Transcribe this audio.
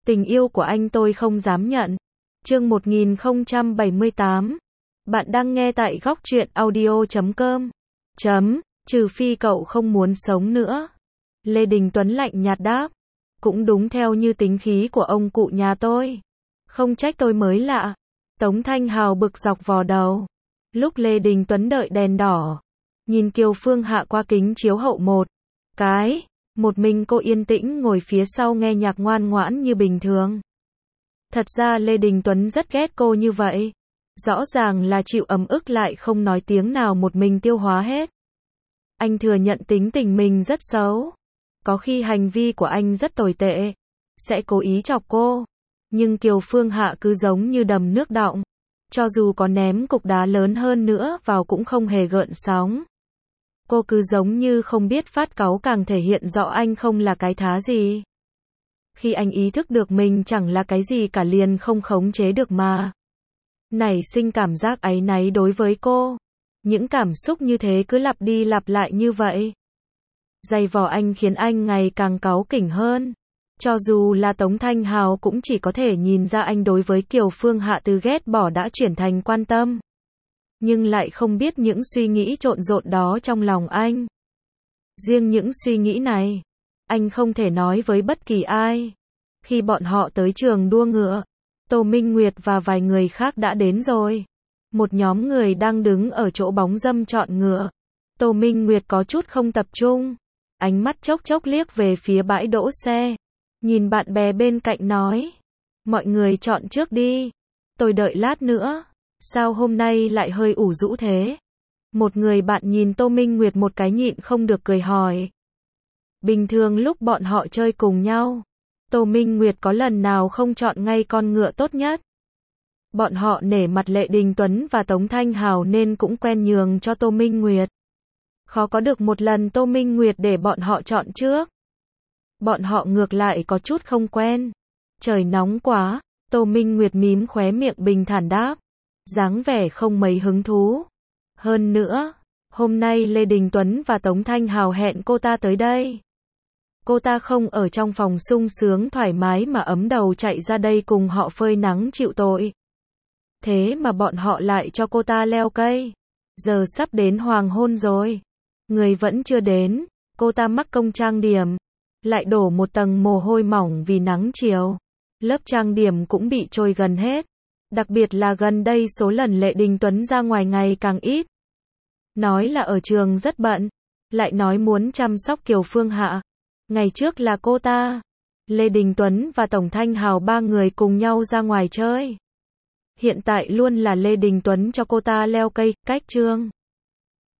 Tình yêu của anh tôi không dám nhận. Chương 1078. Bạn đang nghe tại góc truyện audio.com. Trừ phi cậu không muốn sống nữa. Lê Đình Tuấn lạnh nhạt đáp. Cũng đúng theo như tính khí của ông cụ nhà tôi. Không trách tôi mới lạ. Tống Thanh Hào bực dọc vò đầu. Lúc Lê Đình Tuấn đợi đèn đỏ, nhìn Kiều Phương Hạ qua kính chiếu hậu một mình cô yên tĩnh ngồi phía sau nghe nhạc ngoan ngoãn như bình thường. Thật ra Lê Đình Tuấn rất ghét cô như vậy. Rõ ràng là chịu ấm ức lại không nói tiếng nào một mình tiêu hóa hết. Anh thừa nhận tính tình mình rất xấu. Có khi hành vi của anh rất tồi tệ. Sẽ cố ý chọc cô. Nhưng Kiều Phương Hạ cứ giống như đầm nước đọng. Cho dù có ném cục đá lớn hơn nữa vào cũng không hề gợn sóng. Cô cứ giống như không biết phát cáu, càng thể hiện rõ anh không là cái thá gì. Khi anh ý thức được mình chẳng là cái gì cả liền không khống chế được mà nảy sinh cảm giác áy náy đối với cô. Những cảm xúc như thế cứ lặp đi lặp lại như vậy. Giày vò anh khiến anh ngày càng cáu kỉnh hơn. Cho dù là Tống Thanh Hào cũng chỉ có thể nhìn ra anh đối với Kiều Phương Hạ từ ghét bỏ đã chuyển thành quan tâm. Nhưng lại không biết những suy nghĩ trộn rộn đó trong lòng anh. Riêng những suy nghĩ này, anh không thể nói với bất kỳ ai. Khi bọn họ tới trường đua ngựa, Tô Minh Nguyệt và vài người khác đã đến rồi. Một nhóm người đang đứng ở chỗ bóng râm chọn ngựa. Tô Minh Nguyệt có chút không tập trung. Ánh mắt chốc chốc liếc về phía bãi đỗ xe. Nhìn bạn bè bên cạnh nói. Mọi người chọn trước đi. Tôi đợi lát nữa. Sao hôm nay lại hơi ủ rũ thế? Một người bạn nhìn Tô Minh Nguyệt một cái nhịn không được cười hỏi. Bình thường lúc bọn họ chơi cùng nhau, Tô Minh Nguyệt có lần nào không chọn ngay con ngựa tốt nhất? Bọn họ nể mặt Lê Đình Tuấn và Tống Thanh Hào nên cũng quen nhường cho Tô Minh Nguyệt. Khó có được một lần Tô Minh Nguyệt để bọn họ chọn trước. Bọn họ ngược lại có chút không quen. Trời nóng quá, Tô Minh Nguyệt mím khóe miệng bình thản đáp. Dáng vẻ không mấy hứng thú. Hơn nữa, hôm nay Lê Đình Tuấn và Tống Thanh Hào hẹn cô ta tới đây. Cô ta không ở trong phòng sung sướng thoải mái mà ấm đầu chạy ra đây cùng họ phơi nắng chịu tội. Thế mà bọn họ lại cho cô ta leo cây. Giờ sắp đến hoàng hôn rồi. Người vẫn chưa đến, cô ta mắc công trang điểm. Lại đổ một tầng mồ hôi mỏng vì nắng chiều. Lớp trang điểm cũng bị trôi gần hết. Đặc biệt là gần đây số lần Lê Đình Tuấn ra ngoài ngày càng ít. Nói là ở trường rất bận. Lại nói muốn chăm sóc Kiều Phương Hạ. Ngày trước là cô ta, Lê Đình Tuấn và Tổng Thanh Hào ba người cùng nhau ra ngoài chơi. Hiện tại luôn là Lê Đình Tuấn cho cô ta leo cây, cách chương.